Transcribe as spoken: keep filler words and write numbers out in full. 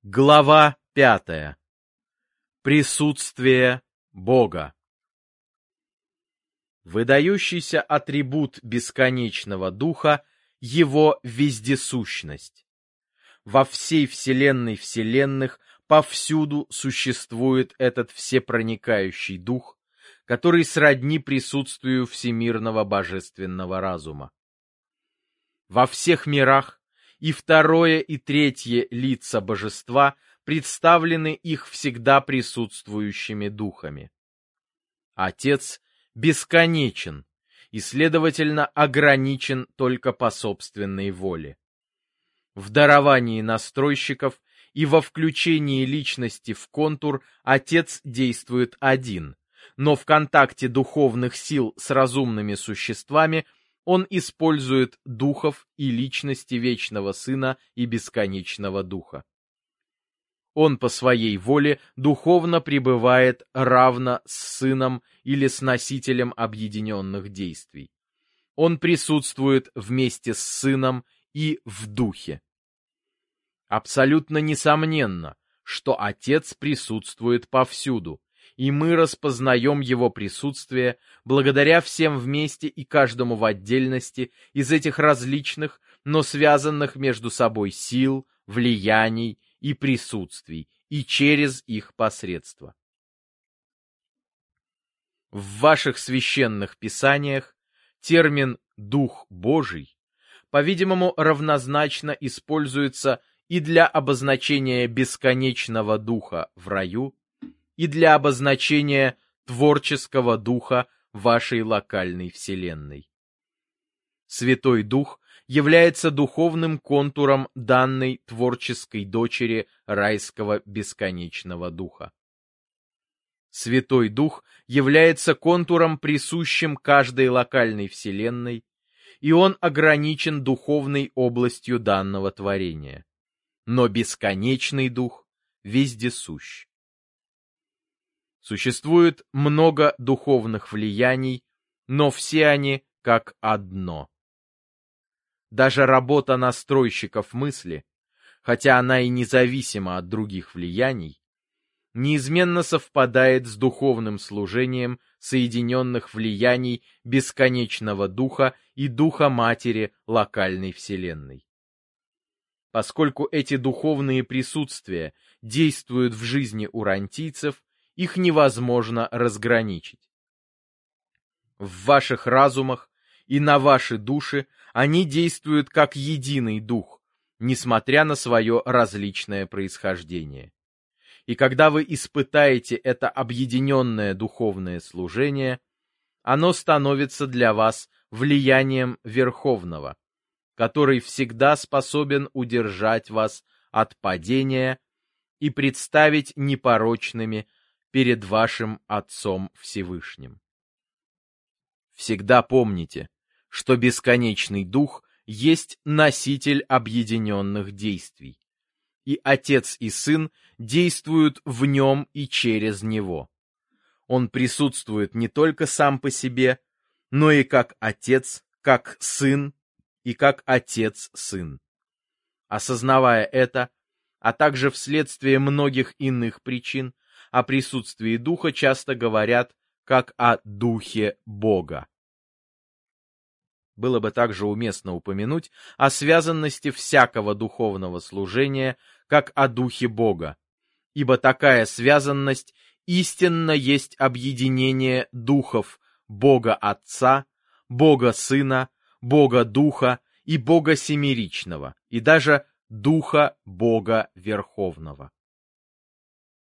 Глава пятая. Присутствие Бога. Выдающийся атрибут бесконечного Духа — Его вездесущность. Во всей вселенной вселенных повсюду существует этот всепроникающий Дух, который сродни присутствию всемирного божественного разума. Во всех мирах и второе и третье лица божества представлены их всегда присутствующими духами. Отец бесконечен и, следовательно, ограничен только по собственной воле. В даровании настройщиков и во включении личности в контур Отец действует один, но в контакте духовных сил с разумными существами Он использует духов и личности Вечного Сына и Бесконечного Духа. Он по своей воле духовно пребывает равно с Сыном или с носителем объединенных действий. Он присутствует вместе с Сыном и в Духе. Абсолютно несомненно, что Отец присутствует повсюду, и мы распознаем Его присутствие благодаря всем вместе и каждому в отдельности из этих различных, но связанных между собой сил, влияний и присутствий, и через их посредство. В ваших священных писаниях термин «Дух Божий», по-видимому, равнозначно используется и для обозначения бесконечного Духа в раю, и для обозначения творческого духа вашей локальной вселенной. Святой Дух является духовным контуром данной творческой дочери райского бесконечного Духа. Святой Дух является контуром, присущим каждой локальной вселенной, и он ограничен духовной областью данного творения. Но бесконечный Дух вездесущ. Существует много духовных влияний, но все они как одно. Даже работа настройщиков мысли, хотя она и независима от других влияний, неизменно совпадает с духовным служением соединенных влияний бесконечного Духа и Духа Матери локальной вселенной. Поскольку эти духовные присутствия действуют в жизни урантийцев, их невозможно разграничить. В ваших разумах и на ваши души они действуют как единый дух, несмотря на свое различное происхождение. И когда вы испытаете это объединенное духовное служение, оно становится для вас влиянием Верховного, который всегда способен удержать вас от падения и представить непорочными перед вашим Отцом Всевышним. Всегда помните, что бесконечный Дух есть носитель объединенных действий, и Отец и Сын действуют в нем и через него. Он присутствует не только сам по себе, но и как Отец, как Сын и как Отец-Сын. Осознавая это, а также вследствие многих иных причин, о присутствии Духа часто говорят как о Духе Бога. Было бы также уместно упомянуть о связанности всякого духовного служения как о Духе Бога, ибо такая связанность истинно есть объединение духов Бога Отца, Бога Сына, Бога Духа и Бога Семеричного, и даже Духа Бога Верховного.